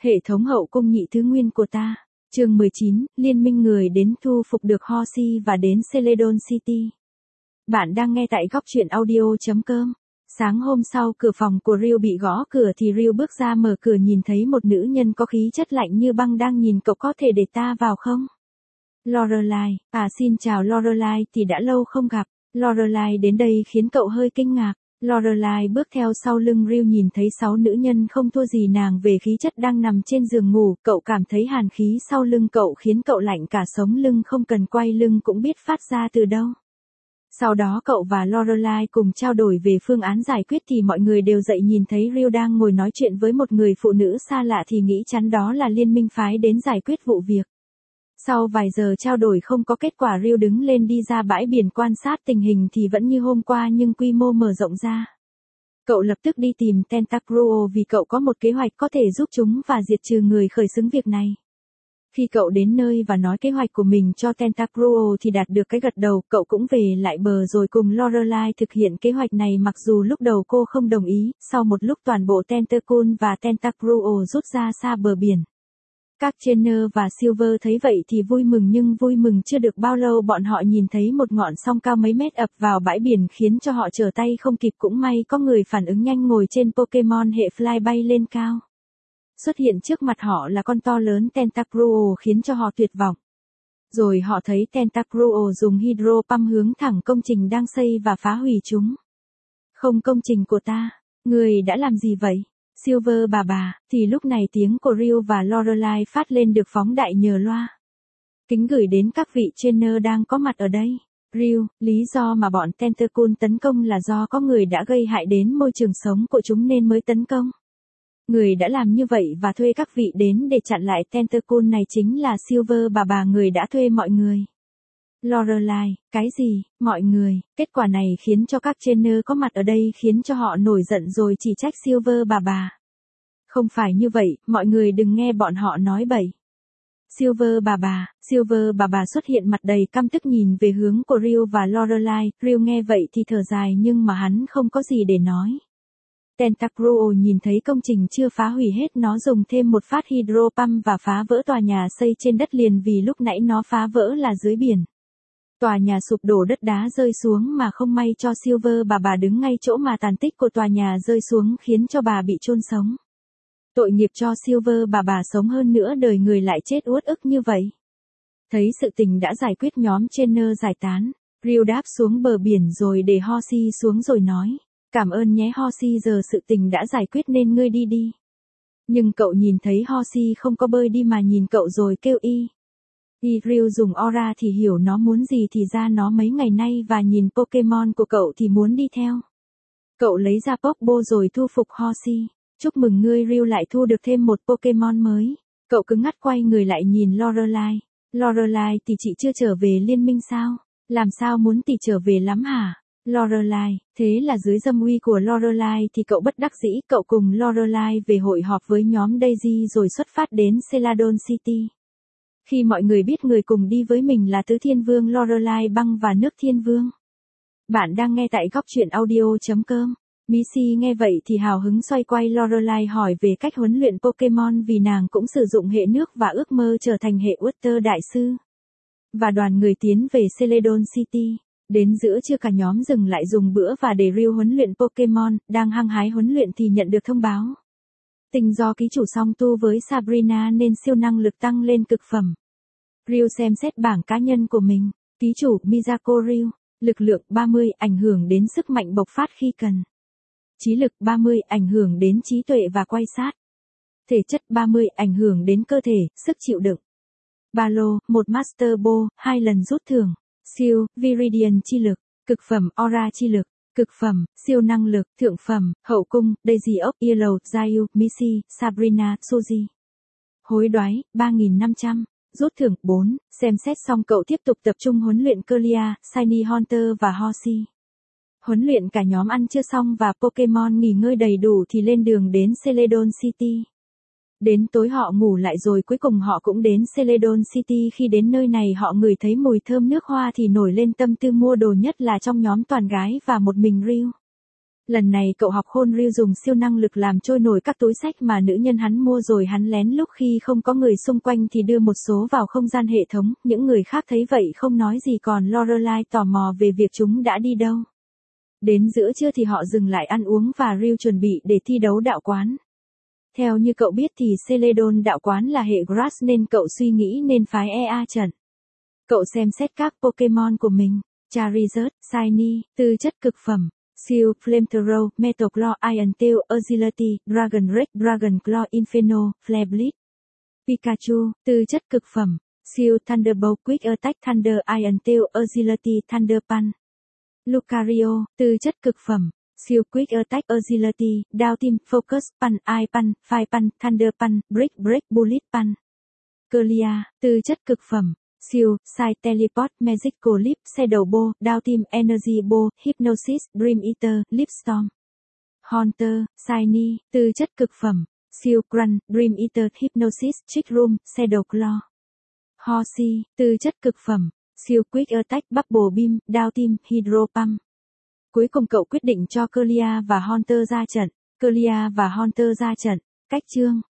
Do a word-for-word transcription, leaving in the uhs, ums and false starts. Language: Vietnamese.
Hệ thống hậu cung nhị thứ nguyên của ta. Chương mười chín, liên minh người đến thu phục được Hoshi và đến Celadon City. Bạn đang nghe tại góc truyện audio chấm com. Sáng hôm sau cửa phòng của Ryu bị gõ cửa thì Ryu bước ra mở cửa nhìn thấy một nữ nhân có khí chất lạnh như băng đang nhìn cậu, có thể để ta vào không? Lorelai, à xin chào Lorelai, thì đã lâu không gặp. Lorelai đến đây khiến cậu hơi kinh ngạc. Lorelai bước theo sau lưng Ryu nhìn thấy sáu nữ nhân không thua gì nàng về khí chất đang nằm trên giường ngủ, cậu cảm thấy hàn khí sau lưng cậu khiến cậu lạnh cả sống lưng, không cần quay lưng cũng biết phát ra từ đâu. Sau đó cậu và Lorelai cùng trao đổi về phương án giải quyết thì mọi người đều dậy nhìn thấy Ryu đang ngồi nói chuyện với một người phụ nữ xa lạ thì nghĩ chắn đó là liên minh phái đến giải quyết vụ việc. Sau vài giờ trao đổi không có kết quả, Ryu đứng lên đi ra bãi biển quan sát tình hình thì vẫn như hôm qua nhưng quy mô mở rộng ra. Cậu lập tức đi tìm Tentacruel vì cậu có một kế hoạch có thể giúp chúng và diệt trừ người khởi xướng việc này. Khi cậu đến nơi và nói kế hoạch của mình cho Tentacruel thì đạt được cái gật đầu, cậu cũng về lại bờ rồi cùng Lorelai thực hiện kế hoạch này mặc dù lúc đầu cô không đồng ý. Sau một lúc toàn bộ Tentacle và Tentacruel rút ra xa bờ biển. Các Jenner và Silver thấy vậy thì vui mừng, nhưng vui mừng chưa được bao lâu bọn họ nhìn thấy một ngọn song cao mấy mét ập vào bãi biển khiến cho họ trở tay không kịp, cũng may có người phản ứng nhanh ngồi trên Pokemon hệ Fly bay lên cao. Xuất hiện trước mặt họ là con to lớn Tentacruel khiến cho họ tuyệt vọng. Rồi họ thấy Tentacruel dùng Hydro Pump hướng thẳng công trình đang xây và phá hủy chúng. Không, công trình của ta, người đã làm gì vậy? Silver bà bà, thì lúc này tiếng của Ryu và Lorelai phát lên được phóng đại nhờ loa. Kính gửi đến các vị trainer đang có mặt ở đây. Ryu, lý do mà bọn Tentacle tấn công là do có người đã gây hại đến môi trường sống của chúng nên mới tấn công. Người đã làm như vậy và thuê các vị đến để chặn lại Tentacle này chính là Silver bà bà, người đã thuê mọi người. Lorelai, cái gì, mọi người? Kết quả này khiến cho các trainer có mặt ở đây khiến cho họ nổi giận rồi chỉ trách Silver bà bà. Không phải như vậy, mọi người đừng nghe bọn họ nói bậy. Silver bà bà, Silver bà bà xuất hiện mặt đầy căm tức nhìn về hướng của Ryu và Lorelai. Ryu nghe vậy thì thở dài nhưng mà hắn không có gì để nói. Tentacruel nhìn thấy công trình chưa phá hủy hết, nó dùng thêm một phát Hydro Pump và phá vỡ tòa nhà xây trên đất liền vì lúc nãy nó phá vỡ là dưới biển. Tòa nhà sụp đổ, đất đá rơi xuống mà không may cho Silver bà bà đứng ngay chỗ mà tàn tích của tòa nhà rơi xuống khiến cho bà bị chôn sống. Tội nghiệp cho Silver bà bà sống hơn nữa đời người lại chết uất ức như vậy. Thấy sự tình đã giải quyết, nhóm trainer giải tán. Ryu đáp xuống bờ biển rồi để Hoshi xuống rồi nói. Cảm ơn nhé Hoshi, giờ sự tình đã giải quyết nên ngươi đi đi. Nhưng cậu nhìn thấy Hoshi không có bơi đi mà nhìn cậu rồi kêu y. Y Ryu dùng aura thì hiểu nó muốn gì, thì ra nó mấy ngày nay và nhìn Pokemon của cậu thì muốn đi theo. Cậu lấy ra Pokeball rồi thu phục Hoshi. Chúc mừng ngươi Ryu, lại thu được thêm một Pokemon mới. Cậu cứng ngắt quay người lại nhìn Lorelai. Lorelai, thì chị chưa trở về liên minh sao? Làm sao muốn tỷ trở về lắm hả? Lorelai, thế là dưới dâm uy của Lorelai thì cậu bất đắc dĩ, cậu cùng Lorelai về hội họp với nhóm Daisy rồi xuất phát đến Celadon City. Khi mọi người biết người cùng đi với mình là Tứ Thiên Vương Lorelai, Băng và Nước Thiên Vương. Bạn đang nghe tại góc truyện audio chấm com. Missy nghe vậy thì hào hứng xoay quay Lorelai hỏi về cách huấn luyện Pokemon vì nàng cũng sử dụng hệ nước và ước mơ trở thành hệ Water đại sư. Và đoàn người tiến về Celadon City. Đến giữa trưa cả nhóm dừng lại dùng bữa và để Ryu huấn luyện Pokemon. Đang hăng hái huấn luyện thì nhận được thông báo. Tình do ký chủ song tu với Sabrina nên siêu năng lực tăng lên cực phẩm. Ryu xem xét bảng cá nhân của mình. Ký chủ Miyako Ryu. Lực lượng ba mươi, ảnh hưởng đến sức mạnh bộc phát khi cần. Trí lực ba mươi, ảnh hưởng đến trí tuệ và quan sát. Thể chất ba mươi, ảnh hưởng đến cơ thể, sức chịu đựng. Ba lô, một Master Ball, hai lần rút thưởng. Siêu, Viridian chi lực. Cực phẩm, Aura chi lực. Cực phẩm, siêu năng lực. Thượng phẩm, hậu cung, Daisy of Yellow, Zayu, Missy, Sabrina, Suzy. Hối đoái, ba nghìn năm trăm. Rút thưởng, bốn. Xem xét xong cậu tiếp tục tập trung huấn luyện Clear, Shiny Hunter và Hoshi. Huấn luyện cả nhóm ăn trưa xong và Pokemon nghỉ ngơi đầy đủ thì lên đường đến Celadon City. Đến tối họ ngủ lại rồi cuối cùng họ cũng đến Celadon City. Khi đến nơi này họ ngửi thấy mùi thơm nước hoa thì nổi lên tâm tư mua đồ, nhất là trong nhóm toàn gái và một mình Ryu. Lần này cậu học khôn Ryu dùng siêu năng lực làm trôi nổi các túi sách mà nữ nhân hắn mua rồi hắn lén lúc khi không có người xung quanh thì đưa một số vào không gian hệ thống, những người khác thấy vậy không nói gì còn Lorelai tò mò về việc chúng đã đi đâu. Đến giữa trưa thì họ dừng lại ăn uống và Ryu chuẩn bị để thi đấu đạo quán. Theo như cậu biết thì Celadon đạo quán là hệ Grass nên cậu suy nghĩ nên phái e a trận. Cậu xem xét các Pokemon của mình, Charizard, Shiny, tư chất cực phẩm, Siêu, Flamethrower, Metal Claw, Iron Tail, Agility, Dragon Rage, Dragon Claw, Inferno, Flare Blitz. Pikachu, tư chất cực phẩm, Siêu, Thunderbolt, Quick Attack, Thunder, Iron Tail, Agility, Thunder Punch. Lucario, tư chất cực phẩm, Siêu, Quick Attack, Agility, Down Team, Focus, Punch, Eye Punch, Fire Punch, Thunder Punch, Break Break, Bullet Punch. Clear, tư chất cực phẩm, Siêu, Side Teleport, Magical Leap, Shadow Ball, Down Team, Energy Ball, Hypnosis, Dream Eater, Leap Storm. Haunter, Shiny, tư chất cực phẩm, Siêu, Grunt, Dream Eater, Hypnosis, Trick Room, Shadow Claw. Horsey, tư chất cực phẩm, Siêu, Quick Attack, Bubble Beam, Down Team, Hydro Pump. Cuối cùng cậu quyết định cho Clear và Haunter ra trận. Clear và Haunter ra trận. Cách chương